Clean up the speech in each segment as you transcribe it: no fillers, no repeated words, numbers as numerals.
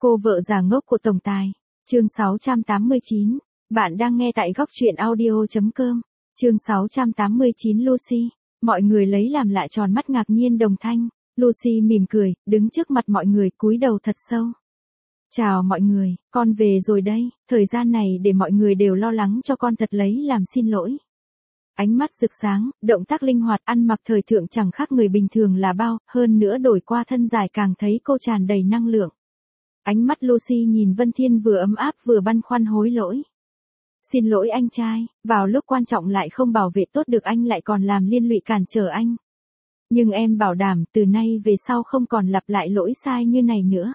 Cô vợ già ngốc của tổng tài. Chương 689. Bạn đang nghe tại góc truyện audio.com. Chương 689 Lucy. Mọi người lấy làm lạ tròn mắt ngạc nhiên đồng thanh. Lucy mỉm cười, đứng trước mặt mọi người cúi đầu thật sâu. Chào mọi người, con về rồi đây, thời gian này để mọi người đều lo lắng cho con thật lấy làm xin lỗi. Ánh mắt rực sáng, động tác linh hoạt, ăn mặc thời thượng chẳng khác người bình thường là bao, hơn nữa đổi qua thân dài càng thấy cô tràn đầy năng lượng. Ánh mắt Lucy nhìn Vân Thiên vừa ấm áp vừa băn khoăn hối lỗi. Xin lỗi anh trai, vào lúc quan trọng lại không bảo vệ tốt được anh lại còn làm liên lụy cản trở anh. Nhưng em bảo đảm từ nay về sau không còn lặp lại lỗi sai như này nữa.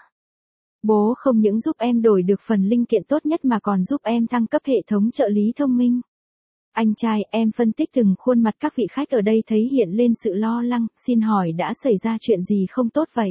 Bố không những giúp em đổi được phần linh kiện tốt nhất mà còn giúp em thăng cấp hệ thống trợ lý thông minh. Anh trai, em phân tích từng khuôn mặt các vị khách ở đây thấy hiện lên sự lo lắng, xin hỏi đã xảy ra chuyện gì không tốt vậy?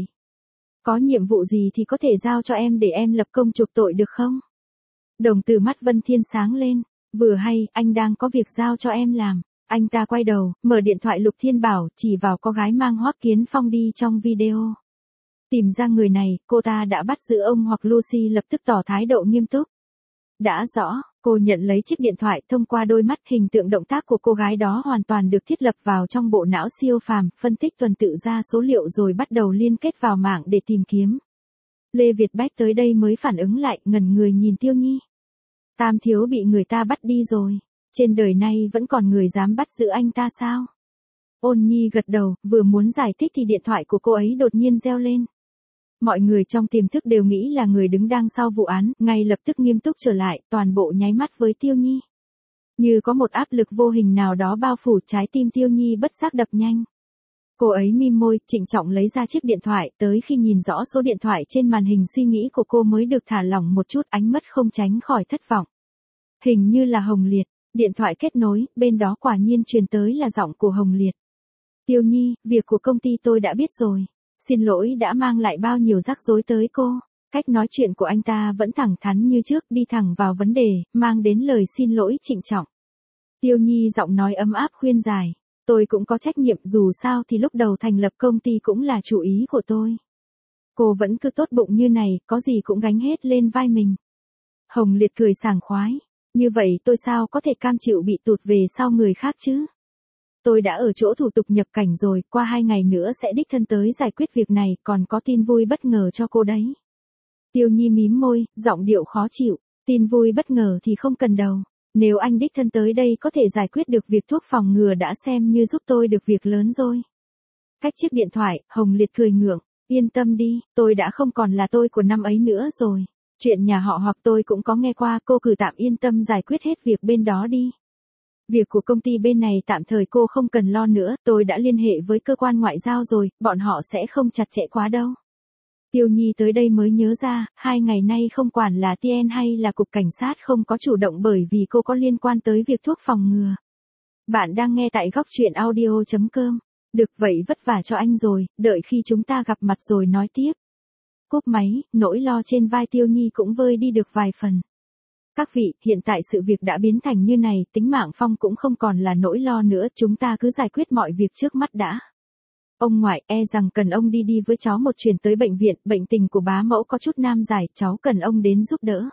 Có nhiệm vụ gì thì có thể giao cho em để em lập công chuộc tội được không? Đồng tử mắt Vân Thiên sáng lên, vừa hay, anh đang có việc giao cho em làm. Anh ta quay đầu, mở điện thoại Lục Thiên Bảo, chỉ vào cô gái mang Hoắc Kiến Phong đi trong video. Tìm ra người này, cô ta đã bắt giữ ông hoặc Lucy lập tức tỏ thái độ nghiêm túc. Đã rõ, cô nhận lấy chiếc điện thoại, thông qua đôi mắt hình tượng động tác của cô gái đó hoàn toàn được thiết lập vào trong bộ não siêu phàm, phân tích tuần tự ra số liệu rồi bắt đầu liên kết vào mạng để tìm kiếm. Lê Việt Bách tới đây mới phản ứng lại, ngẩn người nhìn Tiêu Nhi. Tam thiếu bị người ta bắt đi rồi, trên đời này vẫn còn người dám bắt giữ anh ta sao? Ôn Nhi gật đầu, vừa muốn giải thích thì điện thoại của cô ấy đột nhiên reo lên. Mọi người trong tiềm thức đều nghĩ là người đứng đằng sau vụ án, ngay lập tức nghiêm túc trở lại, toàn bộ nháy mắt với Tiêu Nhi. Như có một áp lực vô hình nào đó bao phủ trái tim Tiêu Nhi bất giác đập nhanh. Cô ấy mím môi, trịnh trọng lấy ra chiếc điện thoại, tới khi nhìn rõ số điện thoại trên màn hình suy nghĩ của cô mới được thả lỏng một chút, ánh mắt không tránh khỏi thất vọng. Hình như là Hồng Liệt, điện thoại kết nối, bên đó quả nhiên truyền tới là giọng của Hồng Liệt. Tiêu Nhi, việc của công ty tôi đã biết rồi. Xin lỗi đã mang lại bao nhiêu rắc rối tới cô. Cách nói chuyện của anh ta vẫn thẳng thắn như trước, đi thẳng vào vấn đề, mang đến lời xin lỗi trịnh trọng. Tiêu Nhi giọng nói ấm áp khuyên giải. Tôi cũng có trách nhiệm, dù sao thì lúc đầu thành lập công ty cũng là chủ ý của tôi. Cô vẫn cứ tốt bụng như này, có gì cũng gánh hết lên vai mình. Hồng Liệt cười sảng khoái. Như vậy tôi sao có thể cam chịu bị tụt về sau người khác chứ? Tôi đã ở chỗ thủ tục nhập cảnh rồi, qua 2 ngày nữa sẽ đích thân tới giải quyết việc này, còn có tin vui bất ngờ cho cô đấy. Tiêu Nhi mím môi, giọng điệu khó chịu, tin vui bất ngờ thì không cần đâu. Nếu anh đích thân tới đây có thể giải quyết được việc thuốc phòng ngừa đã xem như giúp tôi được việc lớn rồi. Cách chiếc điện thoại, Hồng Liệt cười ngượng, yên tâm đi, tôi đã không còn là tôi của năm ấy nữa rồi. Chuyện nhà họ hoặc tôi cũng có nghe qua, cô cứ tạm yên tâm giải quyết hết việc bên đó đi. Việc của công ty bên này tạm thời cô không cần lo nữa, tôi đã liên hệ với cơ quan ngoại giao rồi, bọn họ sẽ không chặt chẽ quá đâu. Tiêu Nhi tới đây mới nhớ ra, 2 ngày nay không quản là TN hay là cục cảnh sát không có chủ động bởi vì cô có liên quan tới việc thuốc phòng ngừa. Bạn đang nghe tại góc truyện audio.com. Được vậy vất vả cho anh rồi, đợi khi chúng ta gặp mặt rồi nói tiếp. Cúp máy, nỗi lo trên vai Tiêu Nhi cũng vơi đi được vài phần. Các vị, hiện tại sự việc đã biến thành như này, tính mạng Phong cũng không còn là nỗi lo nữa, chúng ta cứ giải quyết mọi việc trước mắt đã. Ông ngoại, rằng cần ông đi với cháu một chuyến tới bệnh viện, bệnh tình của bá mẫu có chút nam giải, cháu cần ông đến giúp đỡ.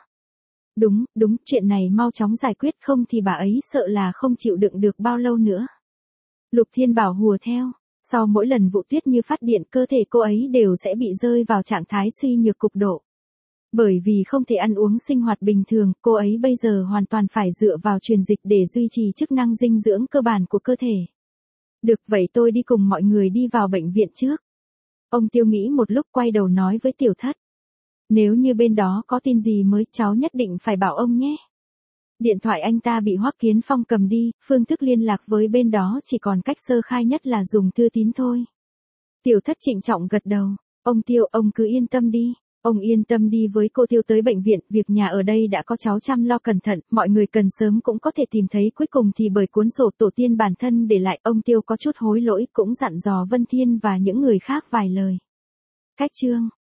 Đúng, chuyện này mau chóng giải quyết không thì bà ấy sợ là không chịu đựng được bao lâu nữa. Lục Thiên Bảo hùa theo, sau mỗi lần vụ tuyết như phát điện cơ thể cô ấy đều sẽ bị rơi vào trạng thái suy nhược cực độ. Bởi vì không thể ăn uống sinh hoạt bình thường, cô ấy bây giờ hoàn toàn phải dựa vào truyền dịch để duy trì chức năng dinh dưỡng cơ bản của cơ thể. Được vậy tôi đi cùng mọi người đi vào bệnh viện trước. Ông Tiêu nghĩ một lúc quay đầu nói với Tiểu Thất. Nếu như bên đó có tin gì mới cháu nhất định phải bảo ông nhé. Điện thoại anh ta bị Hoắc Kiến Phong cầm đi, phương thức liên lạc với bên đó chỉ còn cách sơ khai nhất là dùng thư tín thôi. Tiểu Thất trịnh trọng gật đầu. Ông Tiêu, ông cứ yên tâm đi. Ông yên tâm đi với cô Tiêu tới bệnh viện, việc nhà ở đây đã có cháu chăm lo cẩn thận, mọi người cần sớm cũng có thể tìm thấy, cuối cùng thì bởi cuốn sổ tổ tiên bản thân để lại, ông Tiêu có chút hối lỗi cũng dặn dò Vân Thiên và những người khác vài lời. Cách chương